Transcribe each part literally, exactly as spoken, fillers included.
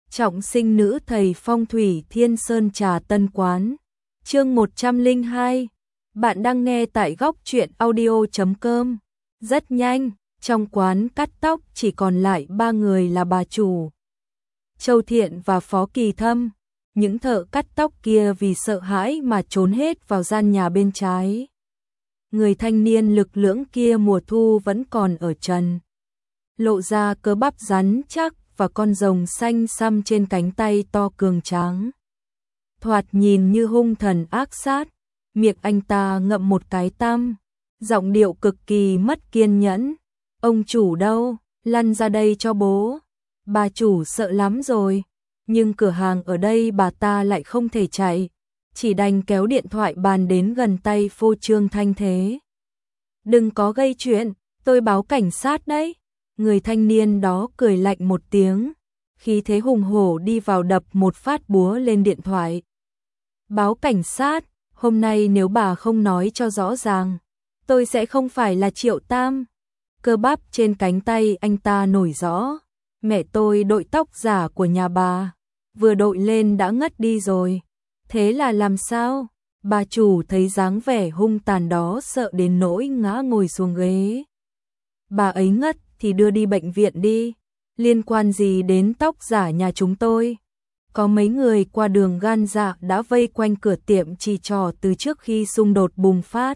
Trọng sinh nữ thầy phong thủy Thiên Sơn Trà Tân Quán. Chương một trăm lẻ hai. Bạn đang nghe tại góc truyện audio chấm com. Rất nhanh, trong quán cắt tóc chỉ còn lại ba người là bà chủ, Châu Thiện và Phó Kỳ Thâm. Những thợ cắt tóc kia vì sợ hãi mà trốn hết vào gian nhà bên trái. Người thanh niên lực lưỡng kia mùa thu vẫn còn ở trần, lộ ra cơ bắp rắn chắc và con rồng xanh xăm trên cánh tay to cường tráng. Thoạt nhìn như hung thần ác sát, miệng anh ta ngậm một cái tăm, giọng điệu cực kỳ mất kiên nhẫn. Ông chủ đâu, lăn ra đây cho bố. Bà chủ sợ lắm rồi, nhưng cửa hàng ở đây bà ta lại không thể chạy, chỉ đành kéo điện thoại bàn đến gần tay phô trương thanh thế. Đừng có gây chuyện, tôi báo cảnh sát đấy. Người thanh niên đó cười lạnh một tiếng, khí thế hùng hổ đi vào đập một phát búa lên điện thoại. Báo cảnh sát, hôm nay nếu bà không nói cho rõ ràng, tôi sẽ không phải là Triệu Tam. Cơ bắp trên cánh tay anh ta nổi rõ. Mẹ tôi đội tóc giả của nhà bà, vừa đội lên đã ngất đi rồi. Thế là làm sao? Bà chủ thấy dáng vẻ hung tàn đó sợ đến nỗi ngã ngồi xuống ghế. Bà ấy ngất thì đưa đi bệnh viện đi, liên quan gì đến tóc giả nhà chúng tôi? Có mấy người qua đường gan dạ đã vây quanh cửa tiệm chỉ trỏ từ trước khi xung đột bùng phát.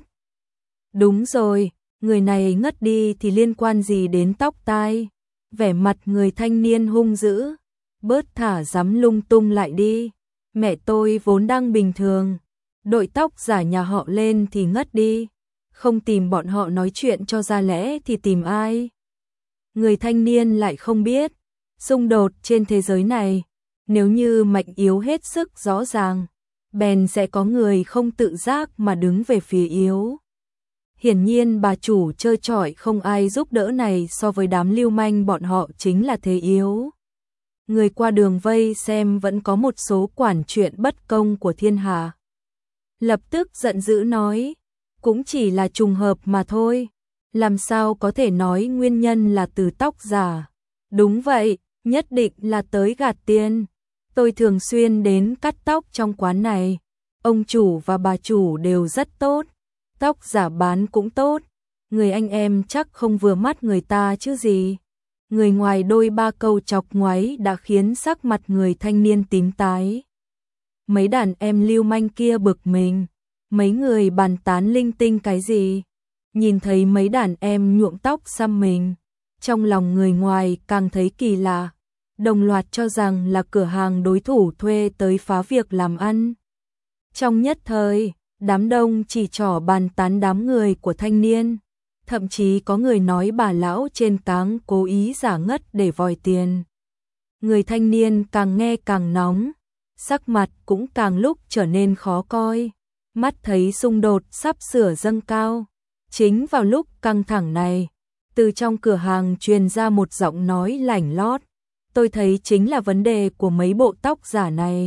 Đúng rồi, người này ngất đi thì liên quan gì đến tóc tai? Vẻ mặt người thanh niên hung dữ, bớt thả dám lung tung lại đi. Mẹ tôi vốn đang bình thường, đội tóc giả nhà họ lên thì ngất đi, không tìm bọn họ nói chuyện cho ra lẽ thì tìm ai? Người thanh niên lại không biết, xung đột trên thế giới này, nếu như mạnh yếu hết sức rõ ràng, bèn sẽ có người không tự giác mà đứng về phía yếu. Hiển nhiên bà chủ trơ trọi không ai giúp đỡ này so với đám lưu manh bọn họ chính là thế yếu. Người qua đường vây xem vẫn có một số quản chuyện bất công của thiên hạ. Lập tức giận dữ nói, cũng chỉ là trùng hợp mà thôi, làm sao có thể nói nguyên nhân là từ tóc giả. Đúng vậy, nhất định là tới gạt tiền. Tôi thường xuyên đến cắt tóc trong quán này, ông chủ và bà chủ đều rất tốt, tóc giả bán cũng tốt, người anh em chắc không vừa mắt người ta chứ gì. Người ngoài đôi ba câu chọc ngoáy đã khiến sắc mặt người thanh niên tím tái. Mấy đàn em lưu manh kia bực mình, mấy người bàn tán linh tinh cái gì. Nhìn thấy mấy đàn em nhuộm tóc xăm mình, trong lòng người ngoài càng thấy kỳ lạ, đồng loạt cho rằng là cửa hàng đối thủ thuê tới phá việc làm ăn. Trong nhất thời, đám đông chỉ trỏ bàn tán đám người của thanh niên, thậm chí có người nói bà lão trên cáng cố ý giả ngất để vòi tiền. Người thanh niên càng nghe càng nóng, sắc mặt cũng càng lúc trở nên khó coi, mắt thấy xung đột sắp sửa dâng cao. Chính vào lúc căng thẳng này, từ trong cửa hàng truyền ra một giọng nói lảnh lót, tôi thấy chính là vấn đề của mấy bộ tóc giả này.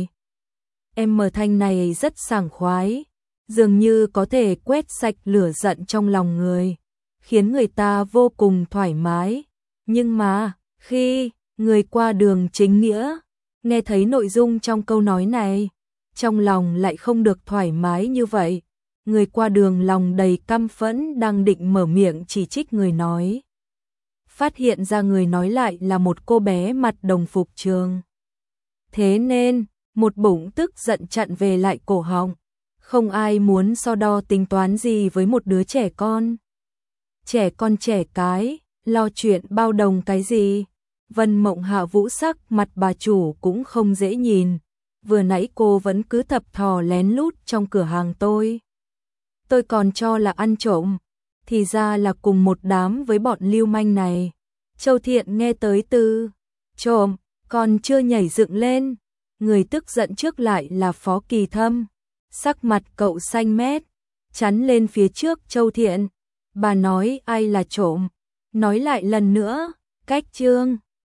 Em mở thanh này rất sảng khoái, dường như có thể quét sạch lửa giận trong lòng người, khiến người ta vô cùng thoải mái. Nhưng mà, khi người qua đường chính nghĩa nghe thấy nội dung trong câu nói này, trong lòng lại không được thoải mái như vậy. Người qua đường lòng đầy căm phẫn đang định mở miệng chỉ trích người nói, phát hiện ra người nói lại là một cô bé mặt đồng phục trường. Thế nên, một bụng tức giận chặn về lại cổ họng. Không ai muốn so đo tính toán gì với một đứa trẻ con. Trẻ con trẻ cái, lo chuyện bao đồng cái gì. Vân Mộng Hạ vũ sắc mặt bà chủ cũng không dễ nhìn. Vừa nãy cô vẫn cứ thập thò lén lút trong cửa hàng tôi. Tôi còn cho là ăn trộm, thì ra là cùng một đám với bọn lưu manh này. Châu Thiện nghe tới từ trộm, còn chưa nhảy dựng lên. Người tức giận trước lại là Phó Kỳ Thâm. Sắc mặt cậu xanh mét, chắn lên phía trước Châu Thiện. Bà nói ai là trộm? Nói lại lần nữa, cách chương.